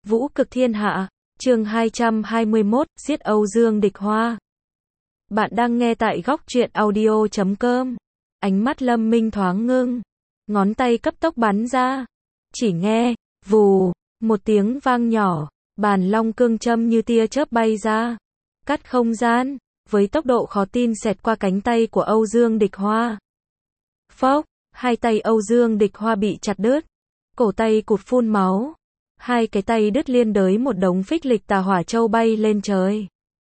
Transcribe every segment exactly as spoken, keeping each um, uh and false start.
Vũ cực thiên hạ, chương hai trăm hai mươi mốt, giết Âu Dương Địch Hoa. Bạn đang nghe tại góc truyện audio chấm com. Ánh mắt Lâm Minh thoáng ngưng, ngón tay cấp tốc bắn ra. Chỉ nghe, vù, một tiếng vang nhỏ, bàn long cương châm như tia chớp bay ra, cắt không gian, với tốc độ khó tin xẹt qua cánh tay của Âu Dương Địch Hoa. Phốc, hai tay Âu Dương Địch Hoa bị chặt đứt, cổ tay cụt phun máu. Hai cái tay đứt liên đới một đống phích lịch tà hỏa châu bay lên trời.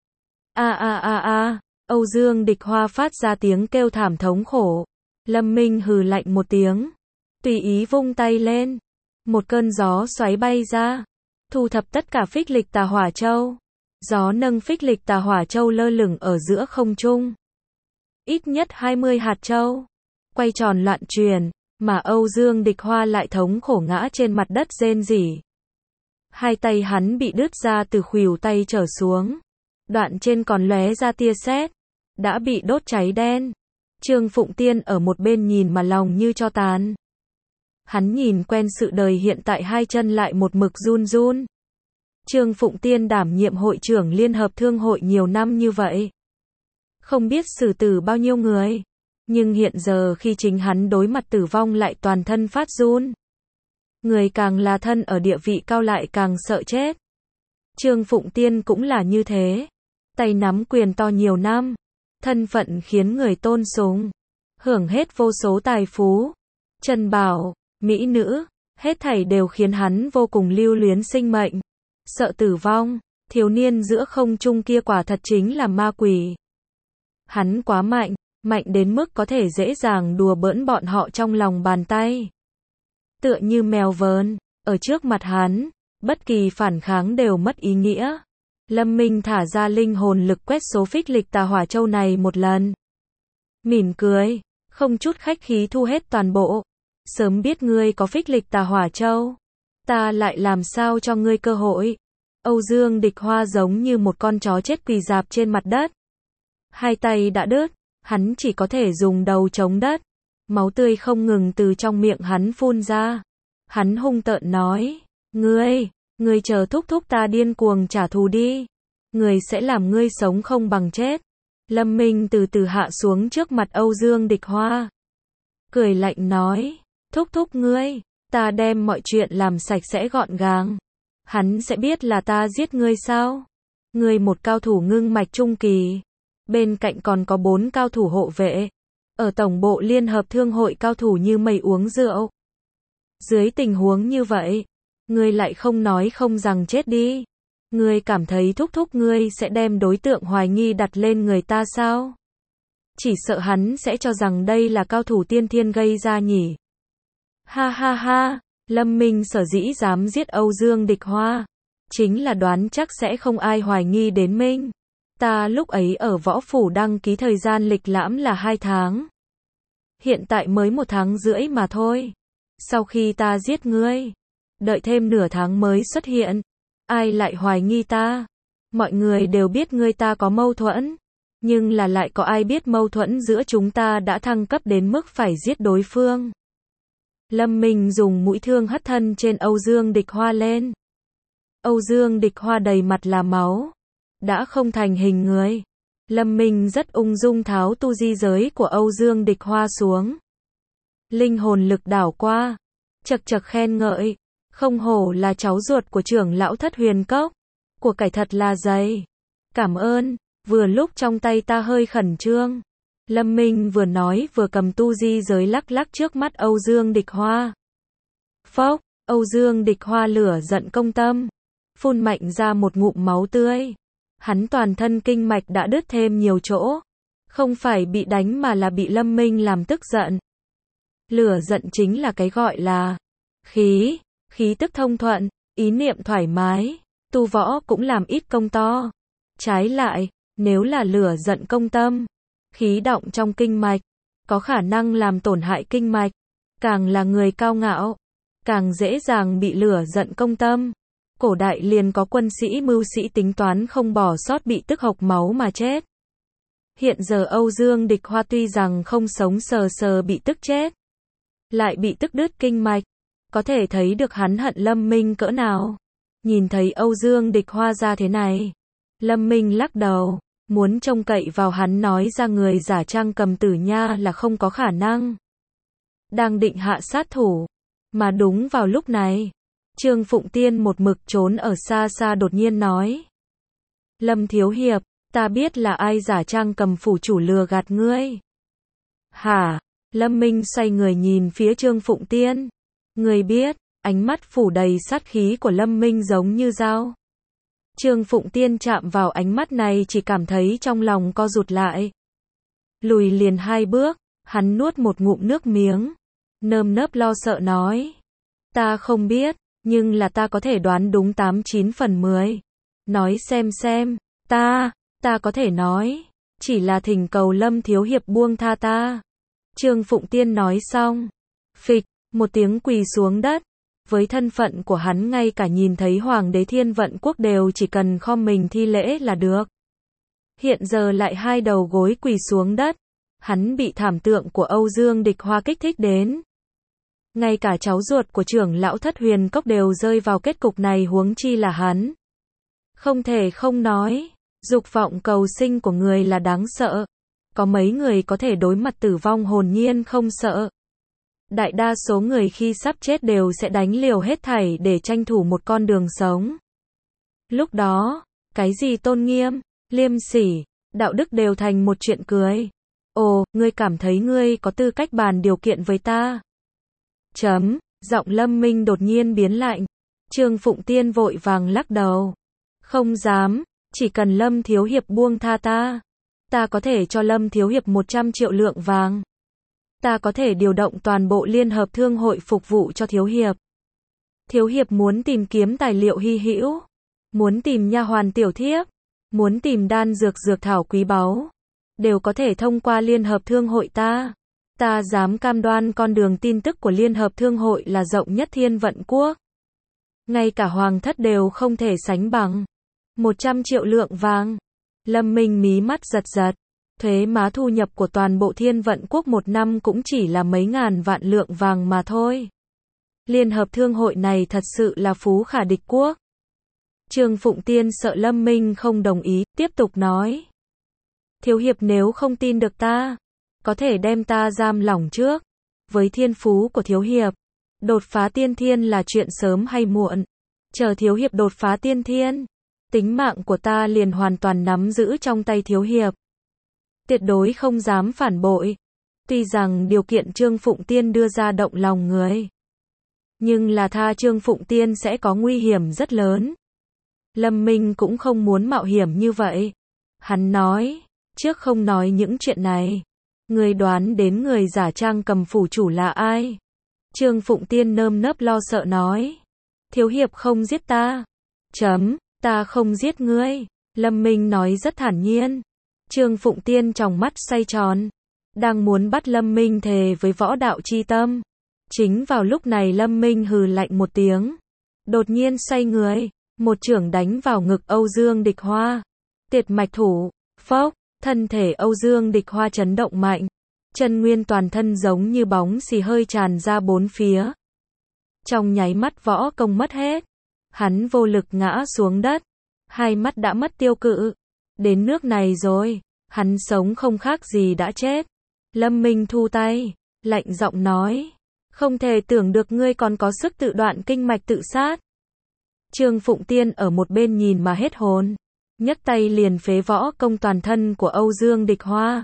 A a a a, Âu Dương Địch Hoa phát ra tiếng kêu thảm thống khổ. Lâm Minh hừ lạnh một tiếng, tùy ý vung tay lên, một cơn gió xoáy bay ra, thu thập tất cả phích lịch tà hỏa châu. Gió nâng phích lịch tà hỏa châu lơ lửng ở giữa không trung. Ít nhất hai mươi hạt châu, quay tròn loạn truyền, mà Âu Dương Địch Hoa lại thống khổ ngã trên mặt đất rên rỉ. Hai tay hắn bị đứt ra từ khuỷu tay trở xuống, đoạn trên còn lóe ra tia sét, đã bị đốt cháy đen. Trương Phụng Tiên ở một bên nhìn mà lòng như tro tàn. Hắn nhìn quen sự đời hiện tại, hai chân lại một mực run run. Trương Phụng Tiên đảm nhiệm hội trưởng Liên hợp Thương hội nhiều năm như vậy, không biết xử tử bao nhiêu người, nhưng hiện giờ khi chính hắn đối mặt tử vong lại toàn thân phát run. Người càng là thân ở địa vị cao lại càng sợ chết. Trương Phụng Tiên cũng là như thế. Tay nắm quyền to nhiều năm, thân phận khiến người tôn sùng, hưởng hết vô số tài phú, trần bảo, mỹ nữ, hết thảy đều khiến hắn vô cùng lưu luyến sinh mệnh, sợ tử vong. Thiếu niên giữa không trung kia quả thật chính là ma quỷ. Hắn quá mạnh, mạnh đến mức có thể dễ dàng đùa bỡn bọn họ trong lòng bàn tay. Tựa như mèo vờn, ở trước mặt hắn, bất kỳ phản kháng đều mất ý nghĩa. Lâm Minh thả ra linh hồn lực quét số phích lịch tà hỏa châu này một lần. Mỉm cười, không chút khách khí thu hết toàn bộ. Sớm biết ngươi có phích lịch tà hỏa châu, ta lại làm sao cho ngươi cơ hội. Âu Dương Địch Hoa giống như một con chó chết quỳ rạp trên mặt đất. Hai tay đã đứt, hắn chỉ có thể dùng đầu chống đất. Máu tươi không ngừng từ trong miệng hắn phun ra. Hắn hung tợn nói, ngươi, ngươi chờ thúc thúc ta điên cuồng trả thù đi. Ngươi sẽ làm ngươi sống không bằng chết. Lâm Minh từ từ hạ xuống trước mặt Âu Dương Địch Hoa, cười lạnh nói, thúc thúc ngươi, ta đem mọi chuyện làm sạch sẽ gọn gàng. Hắn sẽ biết là ta giết ngươi sao? Ngươi một cao thủ ngưng mạch trung kỳ, bên cạnh còn có bốn cao thủ hộ vệ. Ở tổng bộ Liên hợp Thương hội cao thủ như mây uống rượu. Dưới tình huống như vậy, ngươi lại không nói không rằng chết đi. Ngươi cảm thấy thúc thúc ngươi sẽ đem đối tượng hoài nghi đặt lên người ta sao? Chỉ sợ hắn sẽ cho rằng đây là cao thủ tiên thiên gây ra nhỉ. Ha ha ha, Lâm Minh sở dĩ dám giết Âu Dương Địch Hoa, chính là đoán chắc sẽ không ai hoài nghi đến Minh. Ta lúc ấy ở võ phủ đăng ký thời gian lịch lãm là hai tháng. Hiện tại mới một tháng rưỡi mà thôi. Sau khi ta giết ngươi, đợi thêm nửa tháng mới xuất hiện. Ai lại hoài nghi ta? Mọi người đều biết ngươi ta có mâu thuẫn. Nhưng là lại có ai biết mâu thuẫn giữa chúng ta đã thăng cấp đến mức phải giết đối phương. Lâm Minh dùng mũi thương hất thân trên Âu Dương Địch Hoa lên. Âu Dương Địch Hoa đầy mặt là máu, đã không thành hình người. Lâm Minh rất ung dung tháo tu di giới của Âu Dương Địch Hoa xuống. Linh hồn lực đảo qua, chật chật khen ngợi, không hổ là cháu ruột của trưởng lão Thất Huyền Cốc, của cải thật là dày. Cảm ơn, vừa lúc trong tay ta hơi khẩn trương. Lâm Minh vừa nói vừa cầm tu di giới lắc lắc trước mắt Âu Dương Địch Hoa. Phốc, Âu Dương Địch Hoa lửa giận công tâm, phun mạnh ra một ngụm máu tươi. Hắn toàn thân kinh mạch đã đứt thêm nhiều chỗ. Không phải bị đánh mà là bị Lâm Minh làm tức giận. Lửa giận chính là cái gọi là khí, khí tức thông thuận, ý niệm thoải mái, tu võ cũng làm ít công to. Trái lại, nếu là lửa giận công tâm, khí động trong kinh mạch, có khả năng làm tổn hại kinh mạch. Càng là người cao ngạo, càng dễ dàng bị lửa giận công tâm. Cổ đại liền có quân sĩ mưu sĩ tính toán không bỏ sót bị tức hộc máu mà chết. Hiện giờ Âu Dương Địch Hoa tuy rằng không sống sờ sờ bị tức chết, lại bị tức đứt kinh mạch, có thể thấy được hắn hận Lâm Minh cỡ nào. Nhìn thấy Âu Dương Địch Hoa ra thế này, Lâm Minh lắc đầu, muốn trông cậy vào hắn nói ra người giả trang cầm tử nha là không có khả năng. Đang định hạ sát thủ, mà đúng vào lúc này, Trương Phụng Tiên một mực trốn ở xa xa đột nhiên nói. Lâm Thiếu Hiệp, ta biết là ai giả trang cầm phủ chủ lừa gạt ngươi. Hả? Lâm Minh xoay người nhìn phía Trương Phụng Tiên. Ngươi biết, ánh mắt phủ đầy sát khí của Lâm Minh giống như dao. Trương Phụng Tiên chạm vào ánh mắt này chỉ cảm thấy trong lòng co rụt lại. Lùi liền hai bước, hắn nuốt một ngụm nước miếng. Nơm nớp lo sợ nói. Ta không biết, nhưng là ta có thể đoán đúng tám chín phần mười. Nói xem xem, ta, ta có thể nói. Chỉ là thỉnh cầu Lâm Thiếu Hiệp buông tha ta. Trương Phụng Tiên nói xong. Phịch, một tiếng quỳ xuống đất. Với thân phận của hắn ngay cả nhìn thấy Hoàng đế Thiên Vận Quốc đều chỉ cần khom mình thi lễ là được. Hiện giờ lại hai đầu gối quỳ xuống đất. Hắn bị thảm tượng của Âu Dương Địch Hoa kích thích đến. Ngay cả cháu ruột của trưởng lão Thất Huyền Cốc đều rơi vào kết cục này huống chi là hắn. Không thể không nói, dục vọng cầu sinh của người là đáng sợ. Có mấy người có thể đối mặt tử vong hồn nhiên không sợ. Đại đa số người khi sắp chết đều sẽ đánh liều hết thảy để tranh thủ một con đường sống. Lúc đó, cái gì tôn nghiêm, liêm sỉ, đạo đức đều thành một chuyện cười. Ồ, ngươi cảm thấy ngươi có tư cách bàn điều kiện với ta? Chấm, giọng Lâm Minh đột nhiên biến lạnh. Trương Phụng Tiên vội vàng lắc đầu. Không dám, chỉ cần Lâm Thiếu Hiệp buông tha ta. Ta có thể cho Lâm Thiếu Hiệp một trăm triệu lượng vàng. Ta có thể điều động toàn bộ Liên Hợp Thương hội phục vụ cho Thiếu Hiệp. Thiếu Hiệp muốn tìm kiếm tài liệu hy hữu, muốn tìm nha hoàn tiểu thiếp, muốn tìm đan dược dược thảo quý báu, đều có thể thông qua Liên Hợp Thương hội ta. Ta dám cam đoan con đường tin tức của Liên Hợp Thương hội là rộng nhất Thiên Vận Quốc. Ngay cả Hoàng thất đều không thể sánh bằng. một trăm triệu lượng vàng. Lâm Minh mí mắt giật giật. Thuế má thu nhập của toàn bộ Thiên Vận Quốc một năm cũng chỉ là mấy ngàn vạn lượng vàng mà thôi. Liên Hợp Thương hội này thật sự là phú khả địch quốc. Trương Phụng Tiên sợ Lâm Minh không đồng ý, tiếp tục nói. Thiếu Hiệp nếu không tin được ta, có thể đem ta giam lỏng trước. Với thiên phú của Thiếu Hiệp, đột phá tiên thiên là chuyện sớm hay muộn. Chờ Thiếu Hiệp đột phá tiên thiên, tính mạng của ta liền hoàn toàn nắm giữ trong tay Thiếu Hiệp. Tuyệt đối không dám phản bội. Tuy rằng điều kiện Trương Phụng Tiên đưa ra động lòng người, nhưng là tha Trương Phụng Tiên sẽ có nguy hiểm rất lớn. Lâm Minh cũng không muốn mạo hiểm như vậy. Hắn nói, trước không nói những chuyện này, người đoán đến người giả trang cầm phủ chủ là ai? Trương Phụng Tiên nơm nớp lo sợ nói. Thiếu Hiệp không giết ta. Chấm, ta không giết ngươi. Lâm Minh nói rất thản nhiên. Trương Phụng Tiên trong mắt xoay tròn, đang muốn bắt Lâm Minh thề với võ đạo chi tâm. Chính vào lúc này Lâm Minh hừ lạnh một tiếng, đột nhiên xoay người, một chưởng đánh vào ngực Âu Dương Địch Hoa. Tiệt mạch thủ, phốc, thân thể Âu Dương Địch Hoa chấn động mạnh, chân nguyên toàn thân giống như bóng xì hơi tràn ra bốn phía. Trong nháy mắt võ công mất hết, hắn vô lực ngã xuống đất, hai mắt đã mất tiêu cự. Đến nước này rồi, hắn sống không khác gì đã chết. Lâm Minh thu tay, lạnh giọng nói. Không thể tưởng được ngươi còn có sức tự đoạn kinh mạch tự sát. Trương Phụng Tiên ở một bên nhìn mà hết hồn, nhấc tay liền phế võ công toàn thân của Âu Dương Địch Hoa.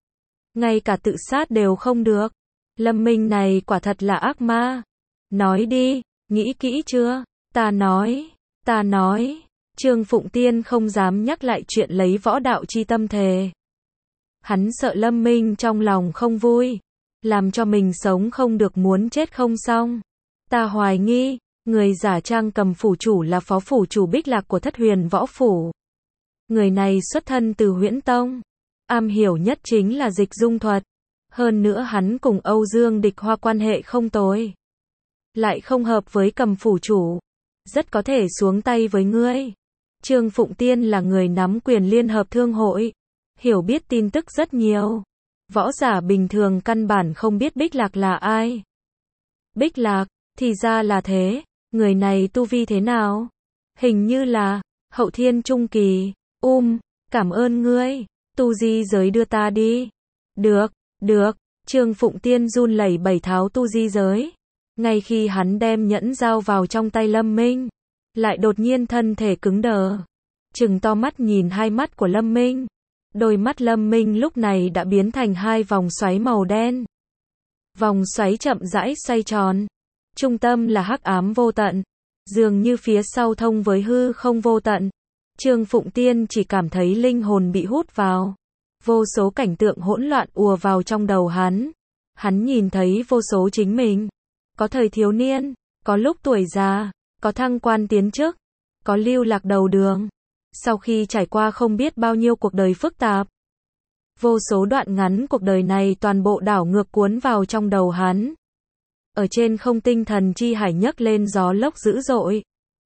Ngay cả tự sát đều không được. Lâm Minh này quả thật là ác ma. Nói đi, nghĩ kỹ chưa? Ta nói, ta nói. Trương Phụng Tiên không dám nhắc lại chuyện lấy võ đạo chi tâm thề. Hắn sợ Lâm Minh trong lòng không vui, làm cho mình sống không được muốn chết không xong. Ta hoài nghi, người giả trang cầm phủ chủ là phó phủ chủ Bích Lạc của Thất Huyền Võ Phủ. Người này xuất thân từ Huyễn Tông, am hiểu nhất chính là dịch dung thuật. Hơn nữa hắn cùng Âu Dương Địch Hoa quan hệ không tồi, lại không hợp với cầm phủ chủ, rất có thể xuống tay với ngươi. Trương Phụng Tiên là người nắm quyền Liên Hợp Thương hội, hiểu biết tin tức rất nhiều. Võ giả bình thường căn bản không biết Bích Lạc là ai. Bích Lạc, thì ra là thế, người này tu vi thế nào? Hình như là hậu thiên trung kỳ. Um, cảm ơn ngươi. Tu di giới đưa ta đi. Được, được. Trương Phụng Tiên run lẩy bẩy tháo tu di giới. Ngay khi hắn đem nhẫn giao vào trong tay Lâm Minh, lại đột nhiên thân thể cứng đờ. Trừng to mắt nhìn hai mắt của Lâm Minh. Đôi mắt Lâm Minh lúc này đã biến thành hai vòng xoáy màu đen. Vòng xoáy chậm rãi xoay tròn. Trung tâm là hắc ám vô tận. Dường như phía sau thông với hư không vô tận. Trương Phụng Tiên chỉ cảm thấy linh hồn bị hút vào. Vô số cảnh tượng hỗn loạn ùa vào trong đầu hắn. Hắn nhìn thấy vô số chính mình. Có thời thiếu niên, có lúc tuổi già, có thăng quan tiến chức, có lưu lạc đầu đường. Sau khi trải qua không biết bao nhiêu cuộc đời phức tạp, vô số đoạn ngắn cuộc đời này toàn bộ đảo ngược cuốn vào trong đầu hắn. Ở trên không tinh thần chi hải nhấc lên gió lốc dữ dội.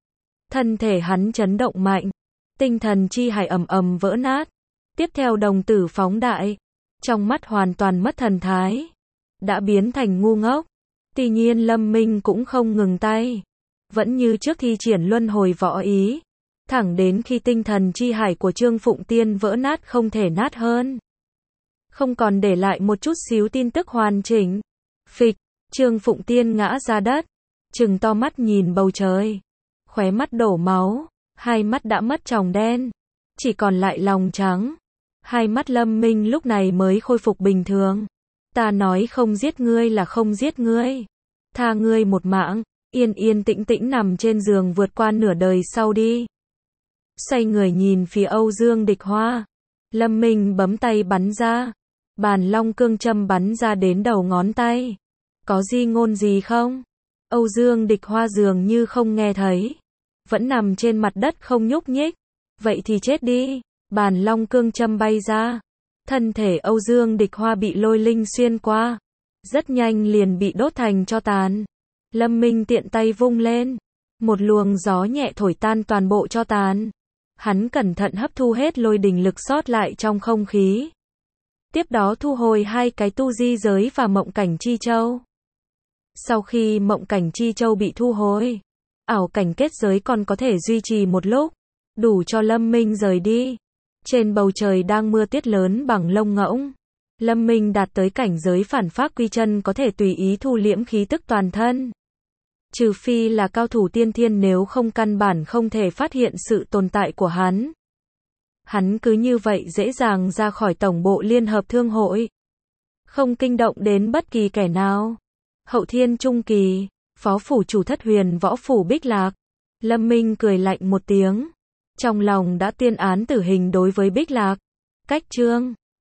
Thân thể hắn chấn động mạnh, tinh thần chi hải ầm ầm vỡ nát. Tiếp theo đồng tử phóng đại, trong mắt hoàn toàn mất thần thái, đã biến thành ngu ngốc. Tuy nhiên Lâm Minh cũng không ngừng tay, vẫn như trước thi triển luân hồi võ ý, thẳng đến khi tinh thần chi hải của Trương Phụng Tiên vỡ nát không thể nát hơn, không còn để lại một chút xíu tin tức hoàn chỉnh. Phịch, Trương Phụng Tiên ngã ra đất, trừng to mắt nhìn bầu trời, khóe mắt đổ máu, hai mắt đã mất tròng đen, chỉ còn lại lòng trắng. Hai mắt Lâm Minh lúc này mới khôi phục bình thường. Ta nói không giết ngươi là không giết ngươi. Tha ngươi một mạng, yên yên tĩnh tĩnh nằm trên giường vượt qua nửa đời sau đi. Xoay người nhìn phía Âu Dương Địch Hoa. Lâm Minh bấm tay bắn ra. Bàn long cương châm bắn ra đến đầu ngón tay. Có di ngôn gì không? Âu Dương Địch Hoa dường như không nghe thấy. Vẫn nằm trên mặt đất không nhúc nhích. Vậy thì chết đi. Bàn long cương châm bay ra. Thân thể Âu Dương Địch Hoa bị lôi linh xuyên qua. Rất nhanh liền bị đốt thành tro tàn. Lâm Minh tiện tay vung lên. Một luồng gió nhẹ thổi tan toàn bộ tro tàn. Hắn cẩn thận hấp thu hết lôi đình lực sót lại trong không khí. Tiếp đó thu hồi hai cái tu di giới và mộng cảnh chi châu. Sau khi mộng cảnh chi châu bị thu hồi, ảo cảnh kết giới còn có thể duy trì một lúc, đủ cho Lâm Minh rời đi. Trên bầu trời đang mưa tuyết lớn bằng lông ngỗng. Lâm Minh đạt tới cảnh giới phản pháp quy chân có thể tùy ý thu liễm khí tức toàn thân. Trừ phi là cao thủ tiên thiên, nếu không căn bản không thể phát hiện sự tồn tại của hắn. Hắn cứ như vậy dễ dàng ra khỏi tổng bộ Liên Hợp Thương hội. Không kinh động đến bất kỳ kẻ nào. Hậu thiên trung kỳ, phó phủ chủ thất Huyền Võ Phủ Bích Lạc. Lâm Minh cười lạnh một tiếng. Trong lòng đã tuyên án tử hình đối với Bích Lạc. Cách chương